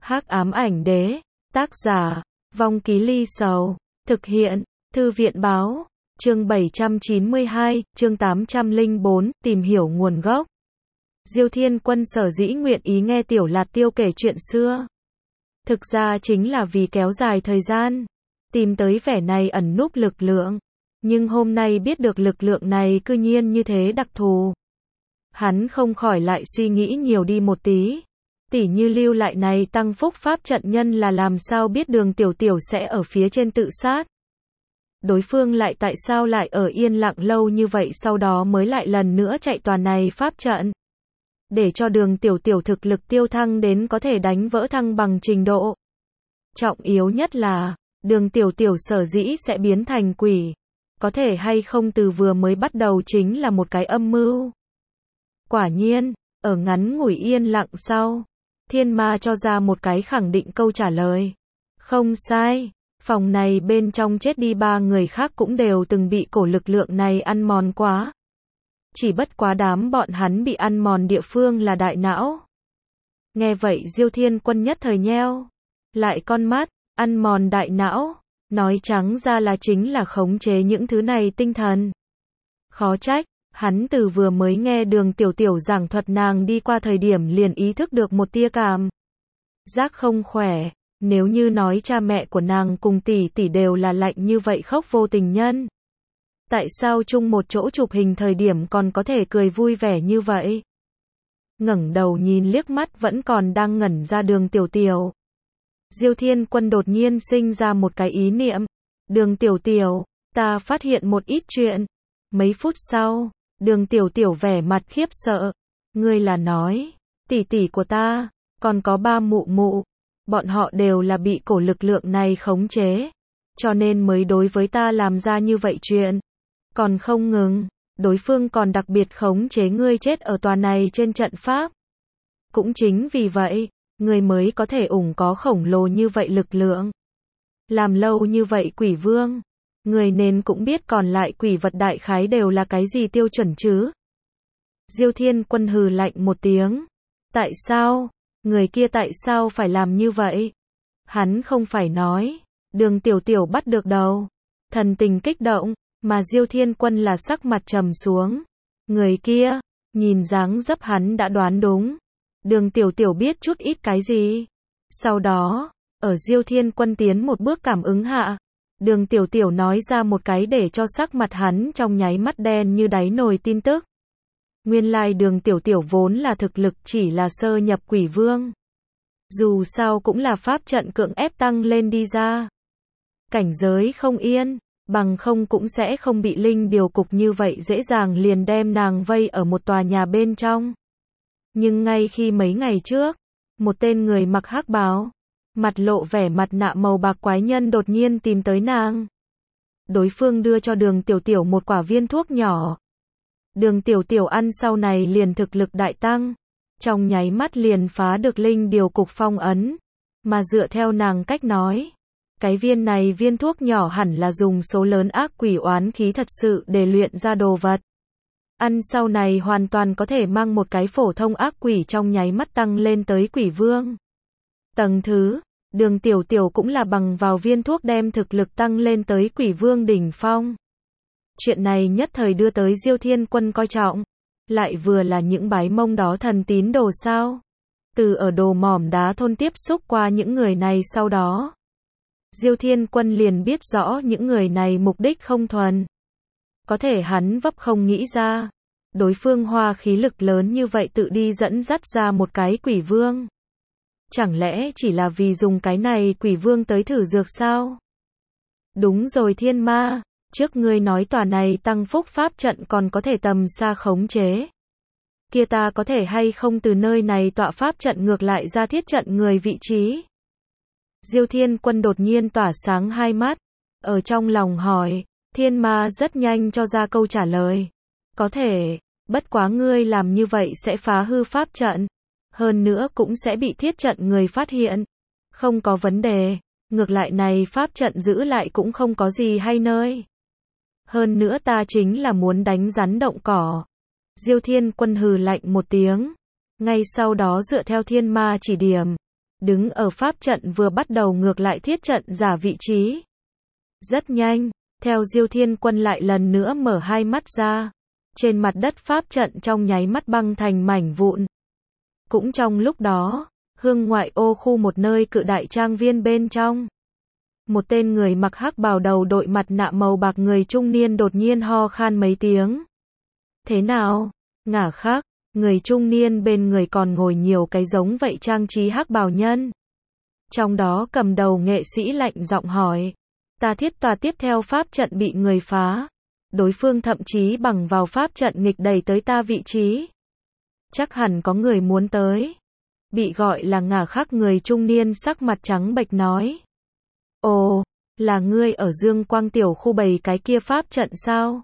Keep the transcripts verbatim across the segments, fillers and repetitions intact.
Hắc ám ảnh đế, tác giả, Vong Ký Ly Sầu, thực hiện, Thư viện báo, chương bảy trăm chín mươi hai, chương tám trăm lẻ bốn, tìm hiểu nguồn gốc. Diêu Thiên Quân sở dĩ nguyện ý nghe Tiểu Lạt Tiêu kể chuyện xưa. Thực ra chính là vì kéo dài thời gian, tìm tới vẻ này ẩn núp lực lượng. Nhưng hôm nay biết được lực lượng này cư nhiên như thế đặc thù. Hắn không khỏi lại suy nghĩ nhiều đi một tí. Tỉ như lưu lại này tăng phúc pháp trận nhân là làm sao biết Đường Tiểu Tiểu sẽ ở phía trên tự sát. Đối phương lại tại sao lại ở yên lặng lâu như vậy sau đó mới lại lần nữa chạy toàn này pháp trận. Để cho Đường Tiểu Tiểu thực lực tiêu thăng đến có thể đánh vỡ thăng bằng trình độ. Trọng yếu nhất là, Đường Tiểu Tiểu sở dĩ sẽ biến thành quỷ. Có thể hay không từ vừa mới bắt đầu chính là một cái âm mưu. Quả nhiên, ở ngắn ngủi yên lặng sau, Thiên Ma cho ra một cái khẳng định câu trả lời. Không sai, phòng này bên trong chết đi ba người khác cũng đều từng bị cổ lực lượng này ăn mòn quá. Chỉ bất quá đám bọn hắn bị ăn mòn địa phương là đại não. Nghe vậy Diêu Thiên Quân nhất thời nheo lại con mắt, ăn mòn đại não. Nói trắng ra là chính là khống chế những thứ này tinh thần. Khó trách, hắn từ vừa mới nghe Đường Tiểu Tiểu giảng thuật nàng đi qua thời điểm liền ý thức được một tia cảm giác không khỏe. Nếu như nói cha mẹ của nàng cùng tỷ tỷ đều là lạnh như vậy khóc vô tình nhân. Tại sao chung một chỗ chụp hình thời điểm còn có thể cười vui vẻ như vậy? Ngẩng đầu nhìn liếc mắt vẫn còn đang ngẩn ra Đường Tiểu Tiểu. Diêu Thiên Quân đột nhiên sinh ra một cái ý niệm. Đường Tiểu Tiểu, ta phát hiện một ít chuyện. Mấy phút sau, Đường Tiểu Tiểu vẻ mặt khiếp sợ. Ngươi là nói, tỷ tỷ của ta, còn có ba mụ mụ. Bọn họ đều là bị cổ lực lượng này khống chế. Cho nên mới đối với ta làm ra như vậy chuyện. Còn không ngừng, đối phương còn đặc biệt khống chế ngươi chết ở tòa này trên trận pháp. Cũng chính vì vậy, người mới có thể ủng có khổng lồ như vậy lực lượng. Làm lâu như vậy quỷ vương, người nên cũng biết còn lại quỷ vật đại khái đều là cái gì tiêu chuẩn chứ. Diêu Thiên Quân hừ lạnh một tiếng. Tại sao? Người kia tại sao phải làm như vậy? Hắn không phải nói, Đường Tiểu Tiểu bắt được đầu. Thần tình kích động, mà Diêu Thiên Quân là sắc mặt trầm xuống. Người kia, nhìn dáng dấp hắn đã đoán đúng. Đường Tiểu Tiểu biết chút ít cái gì. Sau đó, ở Diêu Thiên Quân tiến một bước cảm ứng hạ, Đường Tiểu Tiểu nói ra một cái để cho sắc mặt hắn trong nháy mắt đen như đáy nồi tin tức. Nguyên lai Đường Tiểu Tiểu vốn là thực lực chỉ là sơ nhập quỷ vương. Dù sao cũng là pháp trận cưỡng ép tăng lên đi ra. Cảnh giới không yên, bằng không cũng sẽ không bị linh điều cục như vậy dễ dàng liền đem nàng vây ở một tòa nhà bên trong. Nhưng ngay khi mấy ngày trước, một tên người mặc hắc bào, mặt lộ vẻ mặt nạ màu bạc quái nhân đột nhiên tìm tới nàng. Đối phương đưa cho Đường Tiểu Tiểu một quả viên thuốc nhỏ. Đường Tiểu Tiểu ăn sau này liền thực lực đại tăng, trong nháy mắt liền phá được linh điều cục phong ấn, mà dựa theo nàng cách nói, cái viên này viên thuốc nhỏ hẳn là dùng số lớn ác quỷ oán khí thật sự để luyện ra đồ vật. Ăn sau này hoàn toàn có thể mang một cái phổ thông ác quỷ trong nháy mắt tăng lên tới quỷ vương. Tầng thứ, Đường Tiểu Tiểu cũng là bằng vào viên thuốc đem thực lực tăng lên tới quỷ vương đỉnh phong. Chuyện này nhất thời đưa tới Diêu Thiên Quân coi trọng. Lại vừa là những bái mông đó thần tín đồ sao. Từ ở đồ mỏm đá thôn tiếp xúc qua những người này sau đó. Diêu Thiên Quân liền biết rõ những người này mục đích không thuần. Có thể hắn vấp không nghĩ ra. Đối phương hoa khí lực lớn như vậy tự đi dẫn dắt ra một cái quỷ vương. Chẳng lẽ chỉ là vì dùng cái này quỷ vương tới thử dược sao? Đúng rồi Thiên Ma, trước ngươi nói tòa này tăng phúc pháp trận còn có thể tầm xa khống chế. Kia ta có thể hay không từ nơi này tọa pháp trận ngược lại ra thiết trận người vị trí? Diêu Thiên Quân đột nhiên tỏa sáng hai mắt, ở trong lòng hỏi. Thiên Ma rất nhanh cho ra câu trả lời. Có thể, bất quá ngươi làm như vậy sẽ phá hư pháp trận. Hơn nữa cũng sẽ bị thiết trận người phát hiện. Không có vấn đề, ngược lại này pháp trận giữ lại cũng không có gì hay nơi. Hơn nữa ta chính là muốn đánh rắn động cỏ. Diêu Thiên Quân hừ lạnh một tiếng. Ngay sau đó dựa theo Thiên Ma chỉ điểm, đứng ở pháp trận vừa bắt đầu ngược lại thiết trận giả vị trí. Rất nhanh, theo Diêu Thiên Quân lại lần nữa mở hai mắt ra, trên mặt đất pháp trận trong nháy mắt băng thành mảnh vụn. Cũng trong lúc đó, hương ngoại ô khu một nơi cự đại trang viên bên trong, một tên người mặc hắc bào đầu đội mặt nạ màu bạc người trung niên đột nhiên ho khan mấy tiếng. Thế nào? Ngả khác, người trung niên bên người còn ngồi nhiều cái giống vậy trang trí hắc bào nhân. Trong đó cầm đầu nghệ sĩ lạnh giọng hỏi. Ta thiết tòa tiếp theo pháp trận bị người phá. Đối phương thậm chí bằng vào pháp trận nghịch đẩy tới ta vị trí. Chắc hẳn có người muốn tới. Bị gọi là ngả khác người trung niên sắc mặt trắng bệch nói. Ồ, là ngươi ở Dương Quang tiểu khu bày cái kia pháp trận sao?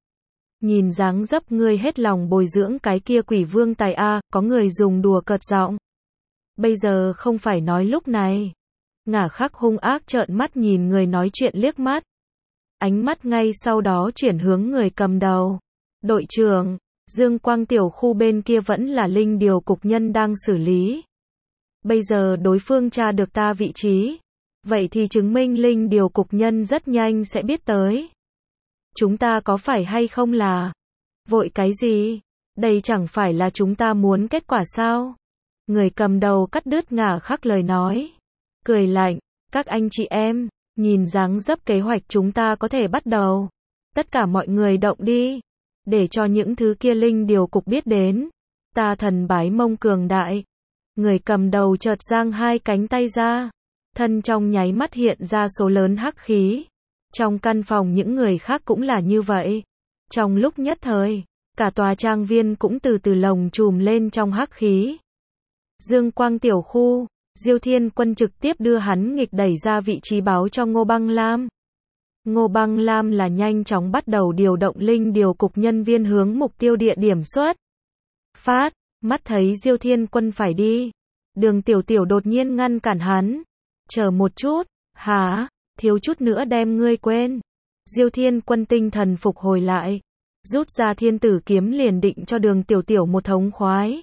Nhìn dáng dấp ngươi hết lòng bồi dưỡng cái kia quỷ vương tài a, có người dùng đùa cợt giọng. Bây giờ không phải nói lúc này. Ngả khắc hung ác trợn mắt nhìn người nói chuyện liếc mắt. Ánh mắt ngay sau đó chuyển hướng người cầm đầu. Đội trưởng, Dương Quang tiểu khu bên kia vẫn là linh điều cục nhân đang xử lý. Bây giờ đối phương tra được ta vị trí. Vậy thì chứng minh linh điều cục nhân rất nhanh sẽ biết tới. Chúng ta có phải hay không là vội cái gì? Đây chẳng phải là chúng ta muốn kết quả sao? Người cầm đầu cắt đứt ngả khắc lời nói. Cười lạnh, các anh chị em, nhìn dáng dấp kế hoạch chúng ta có thể bắt đầu. Tất cả mọi người động đi. Để cho những thứ kia linh điều cục biết đến. Ta thần bái mông cường đại. Người cầm đầu chợt giang hai cánh tay ra. Thân trong nháy mắt hiện ra số lớn hắc khí. Trong căn phòng những người khác cũng là như vậy. Trong lúc nhất thời, cả tòa trang viên cũng từ từ lồng chùm lên trong hắc khí. Dương Quang tiểu khu, Diêu Thiên Quân trực tiếp đưa hắn nghịch đẩy ra vị trí báo cho Ngô Băng Lam. Ngô Băng Lam là nhanh chóng bắt đầu điều động linh điều cục nhân viên hướng mục tiêu địa điểm xuất phát, mắt thấy Diêu Thiên Quân phải đi. Đường Tiểu Tiểu đột nhiên ngăn cản hắn. Chờ một chút, hả? Thiếu chút nữa đem ngươi quên. Diêu Thiên Quân tinh thần phục hồi lại, rút ra thiên tử kiếm liền định cho Đường Tiểu Tiểu một thống khoái.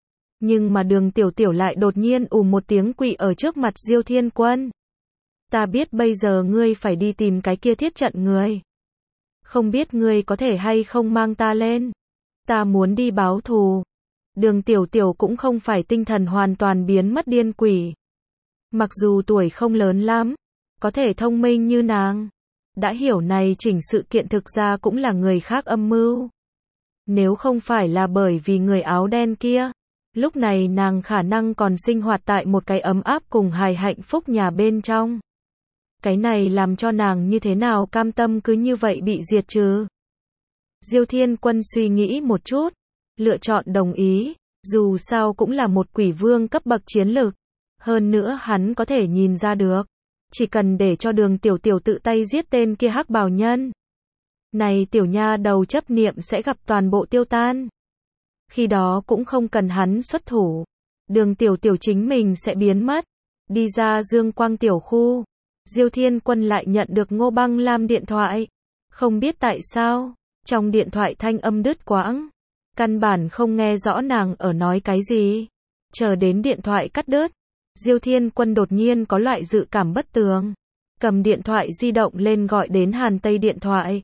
Nhưng mà Đường Tiểu Tiểu lại đột nhiên ùm một tiếng quỵ ở trước mặt Diêu Thiên Quân. Ta biết bây giờ ngươi phải đi tìm cái kia thiết trận người. Không biết ngươi có thể hay không mang ta lên. Ta muốn đi báo thù. Đường Tiểu Tiểu cũng không phải tinh thần hoàn toàn biến mất điên quỷ. Mặc dù tuổi không lớn lắm, có thể thông minh như nàng. Đã hiểu này chỉnh sự kiện thực ra cũng là người khác âm mưu. Nếu không phải là bởi vì người áo đen kia, lúc này nàng khả năng còn sinh hoạt tại một cái ấm áp cùng hài hạnh phúc nhà bên trong. Cái này làm cho nàng như thế nào cam tâm cứ như vậy bị diệt trừ. Diêu Thiên Quân suy nghĩ một chút, lựa chọn đồng ý, dù sao cũng là một quỷ vương cấp bậc chiến lực. Hơn nữa hắn có thể nhìn ra được, chỉ cần để cho Đường Tiểu Tiểu tự tay giết tên kia hắc bào nhân. Này tiểu nha đầu chấp niệm sẽ gặp toàn bộ tiêu tan. Khi đó cũng không cần hắn xuất thủ. Đường Tiểu Tiểu chính mình sẽ biến mất. Đi ra Dương Quang tiểu khu. Diêu Thiên Quân lại nhận được Ngô Băng Lam điện thoại. Không biết tại sao, trong điện thoại thanh âm đứt quãng. Căn bản không nghe rõ nàng ở nói cái gì. Chờ đến điện thoại cắt đứt. Diêu Thiên Quân đột nhiên có loại dự cảm bất tường. Cầm điện thoại di động lên gọi đến Hàn Tây điện thoại.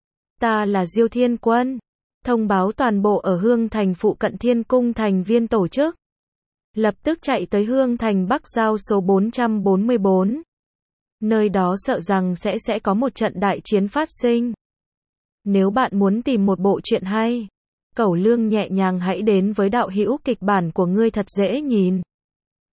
Ta là Diêu Thiên Quân. Thông báo toàn bộ ở Hương Thành phụ cận Thiên Cung thành viên tổ chức. Lập tức chạy tới Hương Thành Bắc giao số bốn trăm bốn mươi bốn. Nơi đó sợ rằng sẽ sẽ có một trận đại chiến phát sinh. Nếu bạn muốn tìm một bộ truyện hay, Cẩu Lương nhẹ nhàng hãy đến với đạo hữu kịch bản của ngươi thật dễ nhìn.